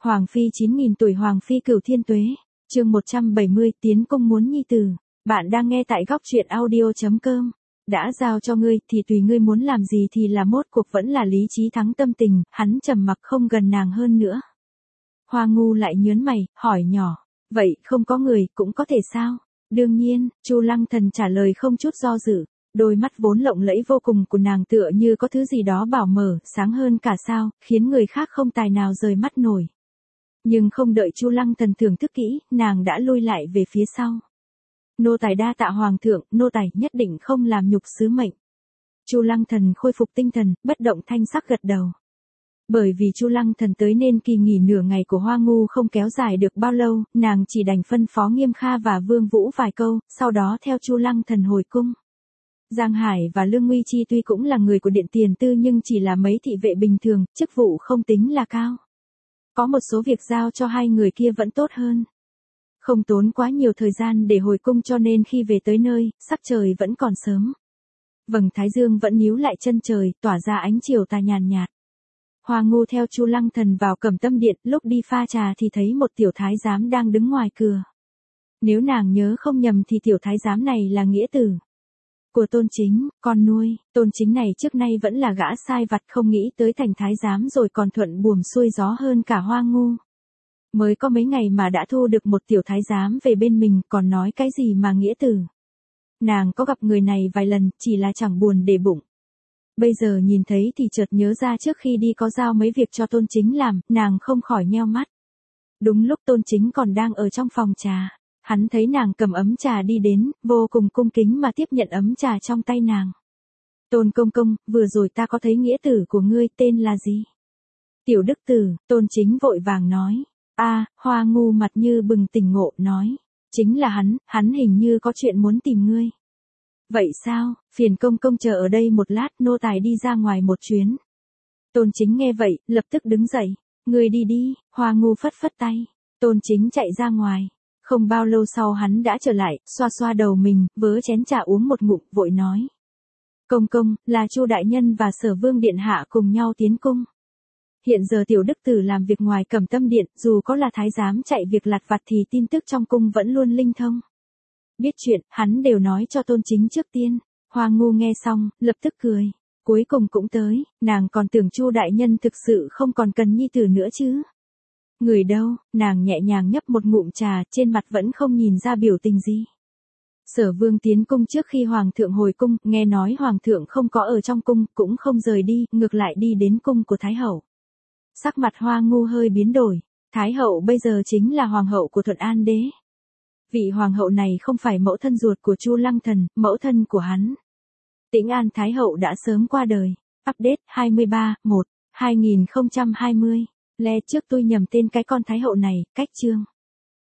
Hoàng phi 9.000 tuổi, Hoàng phi cửu thiên tuế. Chương 170, tiến công muốn nhi tử. Bạn đang nghe tại góc truyện audio.com. Đã giao cho ngươi thì tùy ngươi muốn làm gì thì là, mốt cuộc vẫn là lý trí thắng tâm tình. Hắn trầm mặc không gần nàng hơn nữa. Hoa Ngu lại nhớn mày, hỏi nhỏ, vậy không có người cũng có thể sao? Đương nhiên, Chu Lăng Thần trả lời không chút do dự. Đôi mắt vốn lộng lẫy vô cùng của nàng tựa như có thứ gì đó bảo mở, sáng hơn cả sao, khiến người khác không tài nào rời mắt nổi. Nhưng không đợi Chu Lăng Thần thưởng thức kỹ, nàng đã lui lại về phía sau. Nô tài đa tạ hoàng thượng, nô tài nhất định không làm nhục sứ mệnh. Chu Lăng Thần khôi phục tinh thần, bất động thanh sắc gật đầu. Bởi vì Chu Lăng Thần tới nên kỳ nghỉ nửa ngày của Hoa Ngu không kéo dài được bao lâu, nàng chỉ đành phân phó Nghiêm Kha và Vương Vũ vài câu, sau đó theo Chu Lăng Thần hồi cung. Giang Hải và Lương Nguy Chi tuy cũng là người của Điện Tiền Tư nhưng chỉ là mấy thị vệ bình thường, chức vụ không tính là cao. Có một số việc giao cho hai người kia vẫn tốt hơn. Không tốn quá nhiều thời gian để hồi cung cho nên khi về tới nơi, sắc trời vẫn còn sớm. Vầng thái dương vẫn níu lại chân trời, tỏa ra ánh chiều tà nhàn nhạt. Hoa Ngu theo Chu Lăng Thần vào Cẩm Tâm Điện, lúc đi pha trà thì thấy một tiểu thái giám đang đứng ngoài cửa. Nếu nàng nhớ không nhầm thì tiểu thái giám này là nghĩa tử của Tôn Chính, con nuôi. Tôn Chính này trước nay vẫn là gã sai vặt, không nghĩ tới thành thái giám rồi còn thuận buồm xuôi gió hơn cả Hoa Ngu. Mới có mấy ngày mà đã thu được một tiểu thái giám về bên mình, còn nói cái gì mà nghĩa tử. Nàng có gặp người này vài lần, chỉ là chẳng buồn để bụng. Bây giờ nhìn thấy thì chợt nhớ ra trước khi đi có giao mấy việc cho Tôn Chính làm, nàng không khỏi nheo mắt. Đúng lúc Tôn Chính còn đang ở trong phòng trà, hắn thấy nàng cầm ấm trà đi đến, vô cùng cung kính mà tiếp nhận ấm trà trong tay nàng. Tôn công công, vừa rồi ta có thấy nghĩa tử của ngươi, tên là gì? Tiểu Đức Tử. Tôn Chính vội vàng nói. Hoa Ngu mặt như bừng tỉnh ngộ, nói. Chính là hắn hình như có chuyện muốn tìm ngươi. Vậy sao, phiền công công chờ ở đây một lát, nô tài đi ra ngoài một chuyến. Tôn Chính nghe vậy, lập tức đứng dậy. Ngươi đi đi. Hoa Ngu phất phất tay. Tôn Chính chạy ra ngoài. Không bao lâu sau hắn đã trở lại, xoa xoa đầu mình, vớ chén trà uống một ngụm, vội nói. Công công, là Chu đại nhân và Sở Vương điện hạ cùng nhau tiến cung. Hiện giờ tiểu Đức Tử làm việc ngoài Cẩm Tâm Điện, dù có là thái giám chạy việc lặt vặt thì tin tức trong cung vẫn luôn linh thông. Biết chuyện, hắn đều nói cho Tôn Chính trước tiên. Hoa Ngu nghe xong, lập tức cười. Cuối cùng cũng tới, nàng còn tưởng Chu đại nhân thực sự không còn cần nhi tử nữa chứ. Người đâu, nàng nhẹ nhàng nhấp một ngụm trà, trên mặt vẫn không nhìn ra biểu tình gì. Sở Vương tiến cung trước khi Hoàng thượng hồi cung, nghe nói Hoàng thượng không có ở trong cung, cũng không rời đi, ngược lại đi đến cung của Thái hậu. Sắc mặt Hoa Ngu hơi biến đổi, Thái hậu bây giờ chính là Hoàng hậu của Thuận An Đế. Vị Hoàng hậu này không phải mẫu thân ruột của Chu Lăng Thần, mẫu thân của hắn. Tĩnh An Thái hậu đã sớm qua đời. Update 23/1/2020. Le trước tôi nhầm tên cái con Thái hậu này, cách chương.